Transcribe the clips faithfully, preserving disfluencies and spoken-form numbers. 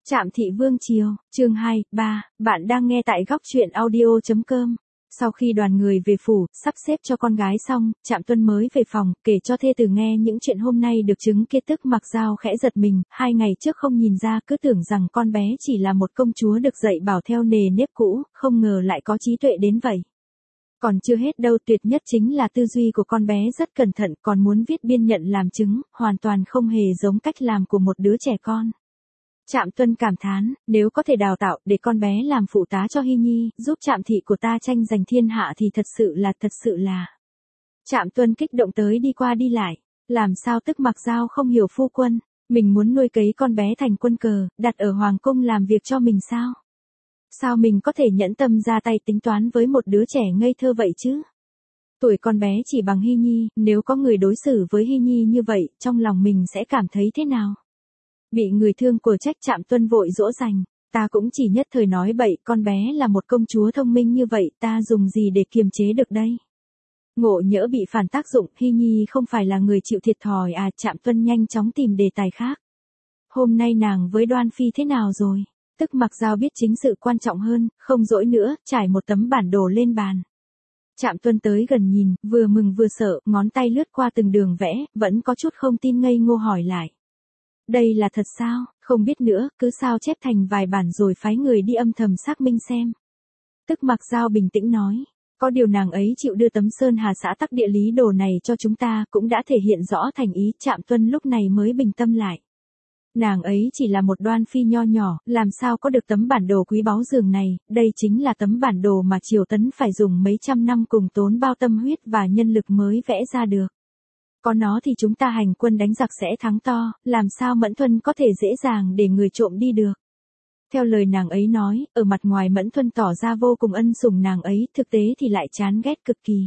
Trạm Thị Vương Triều, chương hai, ba, bạn đang nghe tại góc truyện audio chấm com. Sau khi đoàn người về phủ, sắp xếp cho con gái xong, Trạm Tuân mới về phòng, kể cho thê tử nghe những chuyện hôm nay được chứng kiến. Tức Mặc Dao khẽ giật mình, hai ngày trước không nhìn ra, cứ tưởng rằng con bé chỉ là một công chúa được dạy bảo theo nề nếp cũ, không ngờ lại có trí tuệ đến vậy. Còn chưa hết đâu, tuyệt nhất chính là tư duy của con bé rất cẩn thận, còn muốn viết biên nhận làm chứng, hoàn toàn không hề giống cách làm của một đứa trẻ con. Trạm Tuân cảm thán, nếu có thể đào tạo để con bé làm phụ tá cho Hy Nhi, giúp Trạm thị của ta tranh giành thiên hạ thì thật sự là, thật sự là. Trạm Tuân kích động tới đi qua đi lại, làm sao Tức Mặc Dao không hiểu phu quân, mình muốn nuôi cấy con bé thành quân cờ, đặt ở hoàng cung làm việc cho mình sao? Sao mình có thể nhẫn tâm ra tay tính toán với một đứa trẻ ngây thơ vậy chứ? Tuổi con bé chỉ bằng Hy Nhi, nếu có người đối xử với Hy Nhi như vậy, trong lòng mình sẽ cảm thấy thế nào? Bị người thương của trách, Trạm Tuân vội dỗ dành, ta cũng chỉ nhất thời nói bậy, con bé là một công chúa thông minh như vậy, ta dùng gì để kiềm chế được đây? Ngộ nhỡ bị phản tác dụng, Hy Nhi không phải là người chịu thiệt thòi à? Trạm Tuân nhanh chóng tìm đề tài khác. Hôm nay nàng với Đoan Phi thế nào rồi? Tức Mặc Dao biết chính sự quan trọng hơn, không dỗi nữa, trải một tấm bản đồ lên bàn. Trạm Tuân tới gần nhìn, vừa mừng vừa sợ, ngón tay lướt qua từng đường vẽ, vẫn có chút không tin, ngây ngô hỏi lại. Đây là thật sao? Không biết nữa, cứ sao chép thành vài bản rồi phái người đi âm thầm xác minh xem. Tức Mặc Dao bình tĩnh nói, có điều nàng ấy chịu đưa tấm sơn hà xã tắc địa lý đồ này cho chúng ta, cũng đã thể hiện rõ thành ý. Trạm Tuân lúc này mới bình tâm lại. Nàng ấy chỉ là một Đoan Phi nho nhỏ, làm sao có được tấm bản đồ quý báu dường này, đây chính là tấm bản đồ mà Triều Tấn phải dùng mấy trăm năm cùng tốn bao tâm huyết và nhân lực mới vẽ ra được. Có nó thì chúng ta hành quân đánh giặc sẽ thắng to, làm sao Mẫn Thuân có thể dễ dàng để người trộm đi được. Theo lời nàng ấy nói, ở mặt ngoài Mẫn Thuân tỏ ra vô cùng ân sủng nàng ấy, thực tế thì lại chán ghét cực kỳ.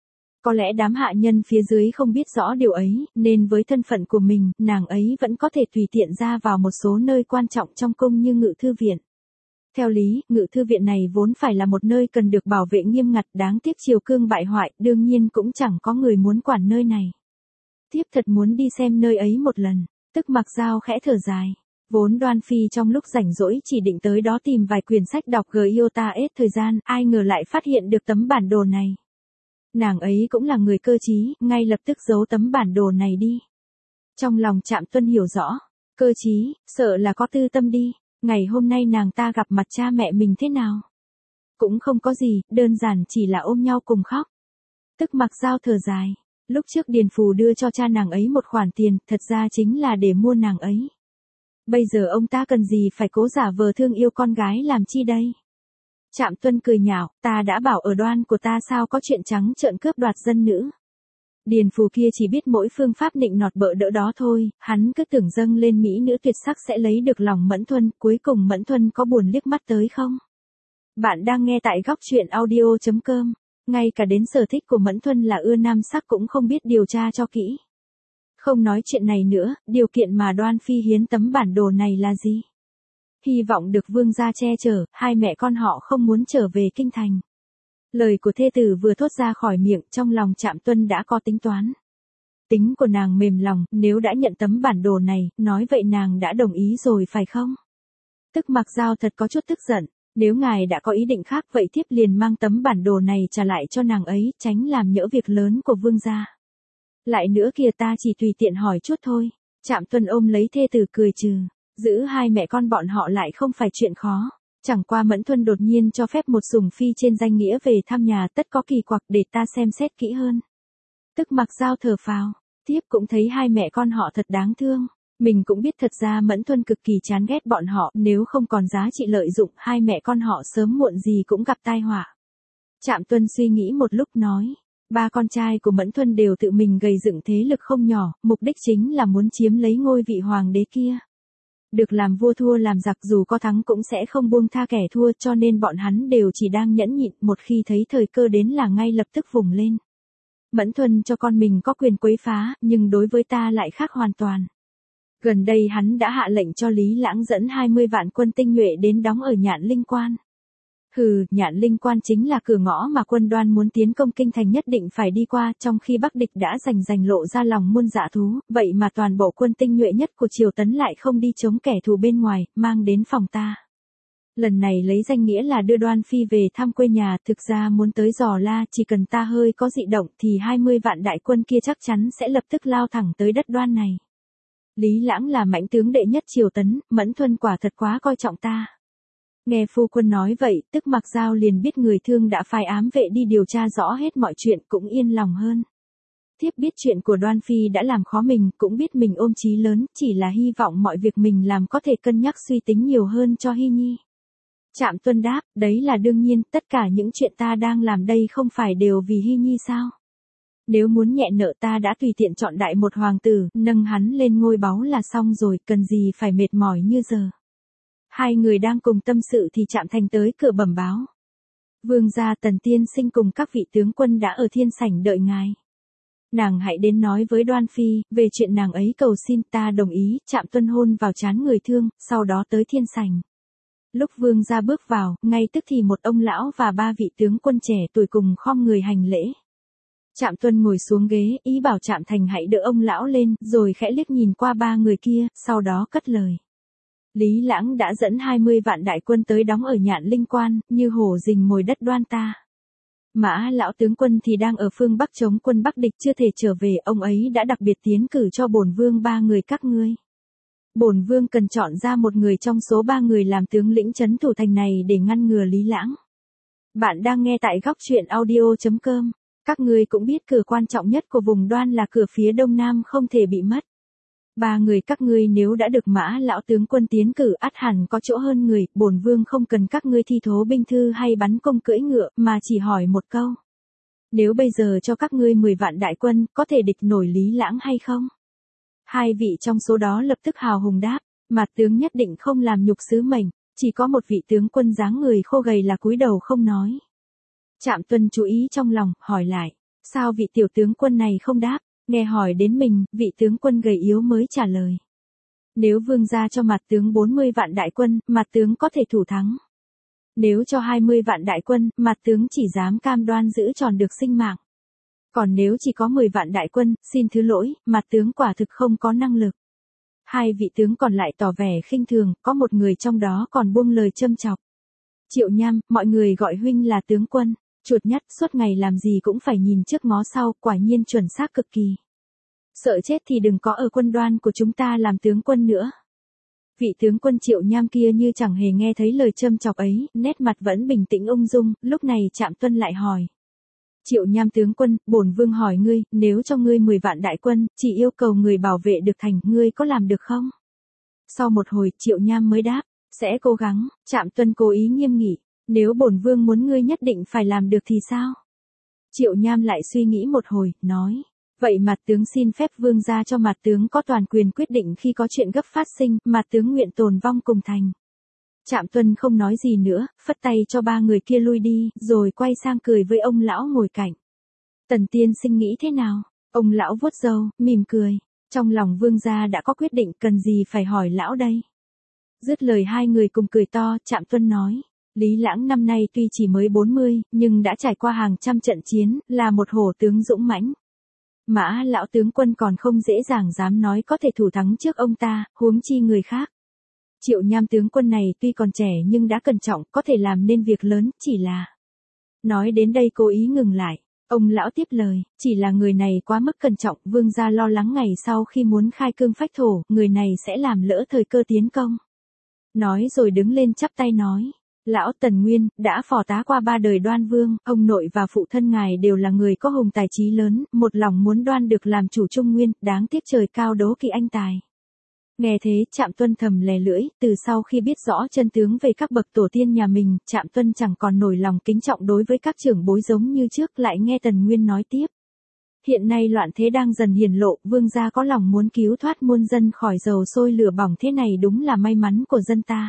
Có lẽ đám hạ nhân phía dưới không biết rõ điều ấy, nên với thân phận của mình, nàng ấy vẫn có thể tùy tiện ra vào một số nơi quan trọng trong cung như Ngự Thư Viện. Theo lý, Ngự Thư Viện này vốn phải là một nơi cần được bảo vệ nghiêm ngặt, đáng tiếc triều cương bại hoại, đương nhiên cũng chẳng có người muốn quản nơi này. Tiếp thật muốn đi xem nơi ấy một lần. Tức Mặc Dao khẽ thở dài. Vốn Đoan Phi trong lúc rảnh rỗi chỉ định tới đó tìm vài quyển sách đọc Giota hết thời gian, ai ngờ lại phát hiện được tấm bản đồ này. Nàng ấy cũng là người cơ trí, ngay lập tức giấu tấm bản đồ này đi. Trong lòng Trạm Tuân hiểu rõ, cơ trí, sợ là có tư tâm đi. Ngày hôm nay nàng ta gặp mặt cha mẹ mình thế nào? Cũng không có gì, đơn giản chỉ là ôm nhau cùng khóc. Tức Mặc Dao thở dài. Lúc trước Điền Phù đưa cho cha nàng ấy một khoản tiền, thật ra chính là để mua nàng ấy. Bây giờ ông ta cần gì phải cố giả vờ thương yêu con gái làm chi đây? Trạm Tuân cười nhạo, ta đã bảo ở Đoan của ta sao có chuyện trắng trợn cướp đoạt dân nữ. Điền Phù kia chỉ biết mỗi phương pháp nịnh nọt bợ đỡ đó thôi, hắn cứ tưởng dâng lên mỹ nữ tuyệt sắc sẽ lấy được lòng Mẫn Thuân, cuối cùng Mẫn Thuân có buồn liếc mắt tới không? Bạn đang nghe tại góc truyện audio chấm com. Ngay cả đến sở thích của Mẫn Thuân là ưa nam sắc cũng không biết điều tra cho kỹ. Không nói chuyện này nữa, điều kiện mà Đoan Phi hiến tấm bản đồ này là gì? Hy vọng được vương gia che chở, hai mẹ con họ không muốn trở về kinh thành. Lời của thê tử vừa thốt ra khỏi miệng, trong lòng Trạm Tuân đã có tính toán. Tính của nàng mềm lòng, nếu đã nhận tấm bản đồ này, nói vậy nàng đã đồng ý rồi phải không? Tức Mặc Dao thật có chút tức giận. Nếu ngài đã có ý định khác vậy thiếp liền mang tấm bản đồ này trả lại cho nàng ấy, tránh làm nhỡ việc lớn của vương gia. Lại nữa kìa, ta chỉ tùy tiện hỏi chút thôi. Trạm Tuân ôm lấy thê tử cười trừ. Giữ hai mẹ con bọn họ lại không phải chuyện khó. Chẳng qua Mẫn Thuân đột nhiên cho phép một sủng phi trên danh nghĩa về thăm nhà, tất có kỳ quặc, để ta xem xét kỹ hơn. Tức Mặc Dao thở phào. Thiếp cũng thấy hai mẹ con họ thật đáng thương. Mình cũng biết thật ra Mẫn Thuân cực kỳ chán ghét bọn họ, nếu không còn giá trị lợi dụng, hai mẹ con họ sớm muộn gì cũng gặp tai họa. Trạm Tuân suy nghĩ một lúc nói, ba con trai của Mẫn Thuân đều tự mình gầy dựng thế lực không nhỏ, mục đích chính là muốn chiếm lấy ngôi vị hoàng đế kia. Được làm vua thua làm giặc, dù có thắng cũng sẽ không buông tha kẻ thua, cho nên bọn hắn đều chỉ đang nhẫn nhịn, một khi thấy thời cơ đến là ngay lập tức vùng lên. Mẫn Thuân cho con mình có quyền quấy phá, nhưng đối với ta lại khác hoàn toàn. Gần đây hắn đã hạ lệnh cho Lý Lãng dẫn hai mươi vạn quân tinh nhuệ đến đóng ở Nhạn Linh Quan. Hừ, Nhạn Linh Quan chính là cửa ngõ mà quân Đoan muốn tiến công kinh thành nhất định phải đi qua, trong khi Bắc địch đã rành rành lộ ra lòng muôn dạ thú, vậy mà toàn bộ quân tinh nhuệ nhất của Triều Tấn lại không đi chống kẻ thù bên ngoài, mang đến phòng ta. Lần này lấy danh nghĩa là đưa Đoan Phi về thăm quê nhà, thực ra muốn tới Giò La, chỉ cần ta hơi có dị động thì hai mươi vạn đại quân kia chắc chắn sẽ lập tức lao thẳng tới đất Đoan này. Lý Lãng là mãnh tướng đệ nhất Triều Tấn, Mẫn Thuân quả thật quá coi trọng ta. Nghe phu quân nói vậy, tức Mặc Giao liền biết người thương đã phái ám vệ đi điều tra rõ hết mọi chuyện, cũng yên lòng hơn. Thiếp biết chuyện của Đoan Phi đã làm khó mình, cũng biết mình ôm chí lớn, chỉ là hy vọng mọi việc mình làm có thể cân nhắc suy tính nhiều hơn cho Hy Nhi. Trạm Tuân đáp, đấy là đương nhiên, tất cả những chuyện ta đang làm đây không phải đều vì Hy Nhi sao? Nếu muốn nhẹ nợ ta đã tùy tiện chọn đại một hoàng tử, nâng hắn lên ngôi báu là xong rồi, cần gì phải mệt mỏi như giờ. Hai người đang cùng tâm sự thì Trạm Thành tới cửa bẩm báo. Vương gia Tần tiên sinh cùng các vị tướng quân đã ở thiên sảnh đợi ngài. Nàng hãy đến nói với Đoan Phi, về chuyện nàng ấy cầu xin, ta đồng ý. Trạm Tuân hôn vào trán người thương, sau đó tới thiên sảnh. Lúc vương gia bước vào, ngay tức thì một ông lão và ba vị tướng quân trẻ tuổi cùng khom người hành lễ. Trạm Tuân ngồi xuống ghế, ý bảo Trạm Thành hãy đỡ ông lão lên, rồi khẽ liếc nhìn qua ba người kia, sau đó cất lời. Lý Lãng đã dẫn hai mươi vạn đại quân tới đóng ở Nhạn Linh Quan, như hổ rình mồi đất Đoan ta. Mã lão tướng quân thì đang ở phương Bắc chống quân Bắc địch chưa thể trở về, ông ấy đã đặc biệt tiến cử cho bổn vương ba người các ngươi. Bổn vương cần chọn ra một người trong số ba người làm tướng lĩnh trấn thủ thành này để ngăn ngừa Lý Lãng. Bạn đang nghe tại góc truyện audio chấm com. Các ngươi cũng biết cửa quan trọng nhất của vùng Đoan là cửa phía đông nam không thể bị mất. Ba người các ngươi nếu đã được Mã lão tướng quân tiến cử ắt hẳn có chỗ hơn người, bổn vương không cần các ngươi thi thố binh thư hay bắn cung cưỡi ngựa, mà chỉ hỏi một câu. Nếu bây giờ cho các ngươi mười vạn đại quân, có thể địch nổi Lý Lãng hay không? Hai vị trong số đó lập tức hào hùng đáp, mặt tướng nhất định không làm nhục sứ mệnh, chỉ có một vị tướng quân dáng người khô gầy là cúi đầu không nói. Trạm Tuân chú ý trong lòng, hỏi lại, sao vị tiểu tướng quân này không đáp? Nghe hỏi đến mình, vị tướng quân gầy yếu mới trả lời. Nếu vương gia cho mặt tướng bốn mươi vạn đại quân, mặt tướng có thể thủ thắng. Nếu cho hai mươi vạn đại quân, mặt tướng chỉ dám cam đoan giữ tròn được sinh mạng. Còn nếu chỉ có mười vạn đại quân, xin thứ lỗi, mặt tướng quả thực không có năng lực. Hai vị tướng còn lại tỏ vẻ khinh thường, có một người trong đó còn buông lời châm chọc. Triệu Nham, mọi người gọi huynh là tướng quân. Chuột nhắt suốt ngày làm gì cũng phải nhìn trước ngó sau, quả nhiên chuẩn xác cực kỳ. Sợ chết thì đừng có ở quân Đoan của chúng ta làm tướng quân nữa. Vị tướng quân Triệu Nham kia như chẳng hề nghe thấy lời châm chọc ấy, nét mặt vẫn bình tĩnh ung dung, lúc này Trạm Tuân lại hỏi. Triệu Nham tướng quân, bổn vương hỏi ngươi, nếu cho ngươi mười vạn đại quân, chỉ yêu cầu người bảo vệ được thành, ngươi có làm được không? Sau một hồi, Triệu Nham mới đáp, sẽ cố gắng. Trạm Tuân cố ý nghiêm nghị. Nếu bổn vương muốn ngươi nhất định phải làm được thì sao? Triệu Nham lại suy nghĩ một hồi, nói. Vậy mặt tướng xin phép vương gia cho mặt tướng có toàn quyền quyết định khi có chuyện gấp phát sinh, mặt tướng nguyện tồn vong cùng thành. Trạm Tuân không nói gì nữa, phất tay cho ba người kia lui đi, rồi quay sang cười với ông lão ngồi cạnh. Tần tiên sinh nghĩ thế nào? Ông lão vuốt râu, mỉm cười. Trong lòng vương gia đã có quyết định, cần gì phải hỏi lão đây? Dứt lời hai người cùng cười to, Trạm Tuân nói. Lý Lãng năm nay tuy chỉ mới bốn mươi, nhưng đã trải qua hàng trăm trận chiến, là một hổ tướng dũng mãnh. Mã lão tướng quân còn không dễ dàng dám nói có thể thủ thắng trước ông ta, huống chi người khác. Triệu Nham tướng quân này tuy còn trẻ nhưng đã cẩn trọng, có thể làm nên việc lớn, chỉ là... Nói đến đây cố ý ngừng lại. Ông lão tiếp lời, chỉ là người này quá mức cẩn trọng, vương gia lo lắng ngày sau khi muốn khai cương phách thổ, người này sẽ làm lỡ thời cơ tiến công. Nói rồi đứng lên chắp tay nói. Lão Tần Nguyên, đã phò tá qua ba đời Đoan Vương, ông nội và phụ thân ngài đều là người có hùng tài trí lớn, một lòng muốn Đoan được làm chủ Trung Nguyên, đáng tiếc trời cao đố kỵ anh tài. Nghe thế, Trạm Tuân thầm lè lưỡi, từ sau khi biết rõ chân tướng về các bậc tổ tiên nhà mình, Trạm Tuân chẳng còn nổi lòng kính trọng đối với các trưởng bối giống như trước, lại nghe Tần Nguyên nói tiếp. Hiện nay loạn thế đang dần hiển lộ, vương gia có lòng muốn cứu thoát muôn dân khỏi dầu sôi lửa bỏng, thế này đúng là may mắn của dân ta.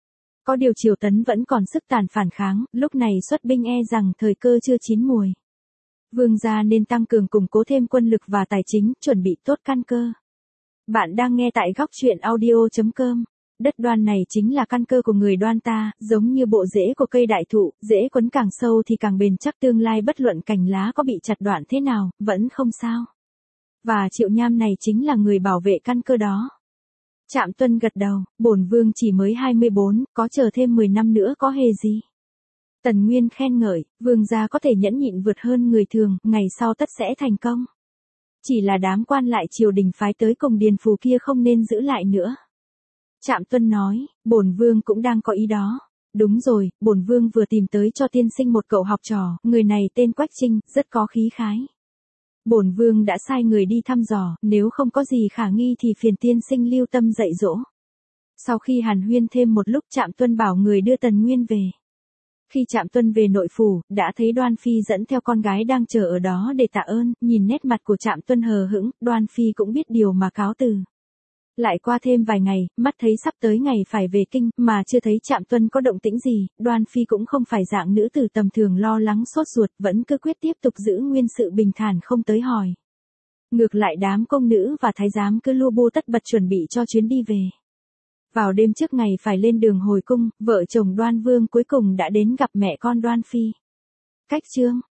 Có điều Triều Tấn vẫn còn sức tàn phản kháng, lúc này xuất binh e rằng thời cơ chưa chín mùi. Vương gia nên tăng cường củng cố thêm quân lực và tài chính, chuẩn bị tốt căn cơ. Bạn đang nghe tại góc truyện audio chấm com. Đất Đoan này chính là căn cơ của người Đoan ta, giống như bộ rễ của cây đại thụ, rễ quấn càng sâu thì càng bền chắc, tương lai bất luận cành lá có bị chặt đoạn thế nào, vẫn không sao. Và Triệu Nham này chính là người bảo vệ căn cơ đó. Trạm Tuân gật đầu, bổn vương chỉ mới hai mươi bốn, có chờ thêm mười năm nữa có hề gì. Tần Nguyên khen ngợi, vương gia có thể nhẫn nhịn vượt hơn người thường, ngày sau tất sẽ thành công. Chỉ là đám quan lại triều đình phái tới cùng điền phù kia không nên giữ lại nữa. Trạm Tuân nói, bổn vương cũng đang có ý đó. Đúng rồi, bổn vương vừa tìm tới cho tiên sinh một cậu học trò, người này tên Quách Trinh, rất có khí khái. Bổn vương đã sai người đi thăm dò, nếu không có gì khả nghi thì phiền tiên sinh lưu tâm dạy dỗ. Sau khi hàn huyên thêm một lúc, Trạm Tuân bảo người đưa Tần Nguyên về. Khi Trạm Tuân về nội phủ, đã thấy Đoan Phi dẫn theo con gái đang chờ ở đó để tạ ơn, nhìn nét mặt của Trạm Tuân hờ hững, Đoan Phi cũng biết điều mà cáo từ. Lại qua thêm vài ngày, mắt thấy sắp tới ngày phải về kinh, mà chưa thấy Trạm Tuân có động tĩnh gì, Đoan Phi cũng không phải dạng nữ tử tầm thường lo lắng sốt ruột, vẫn cứ quyết tiếp tục giữ nguyên sự bình thản không tới hỏi. Ngược lại đám công nữ và thái giám cứ lu bu tất bật chuẩn bị cho chuyến đi về. Vào đêm trước ngày phải lên đường hồi cung, vợ chồng Đoan Vương cuối cùng đã đến gặp mẹ con Đoan Phi. Cách chương